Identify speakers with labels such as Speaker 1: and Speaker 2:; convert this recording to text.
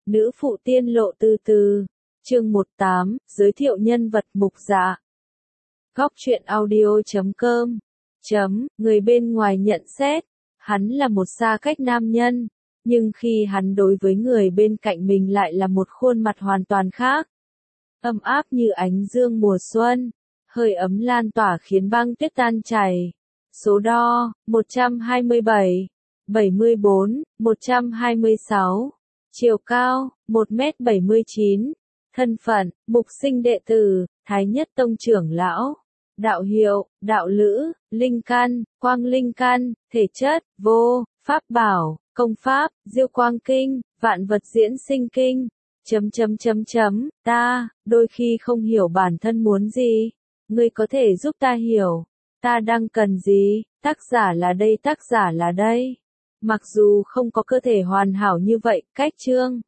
Speaker 1: Nữ phụ tiên lộ từ từ. Chương 18, giới thiệu nhân vật mục dạ. Góc truyện audio.com. Người bên ngoài nhận xét, hắn là một xa cách nam nhân, nhưng khi hắn đối với người bên cạnh mình lại là một khuôn mặt hoàn toàn khác. Ấm áp như ánh dương mùa xuân, hơi ấm lan tỏa khiến băng tuyết tan chảy. Số đo, 127, 74, 126. Chiều cao, 1m79. Thân phận, mục sinh đệ tử, Thái Nhất Tông trưởng lão. Đạo hiệu, đạo lữ, linh căn, quang linh căn. Thể chất, vô, pháp bảo, công pháp, diêu quang kinh, vạn vật diễn sinh kinh. Ta, đôi khi không hiểu bản thân muốn gì. Ngươi có thể giúp ta hiểu. Ta đang cần gì? Tác giả là đây. Mặc dù không có cơ thể hoàn hảo như vậy, cách chương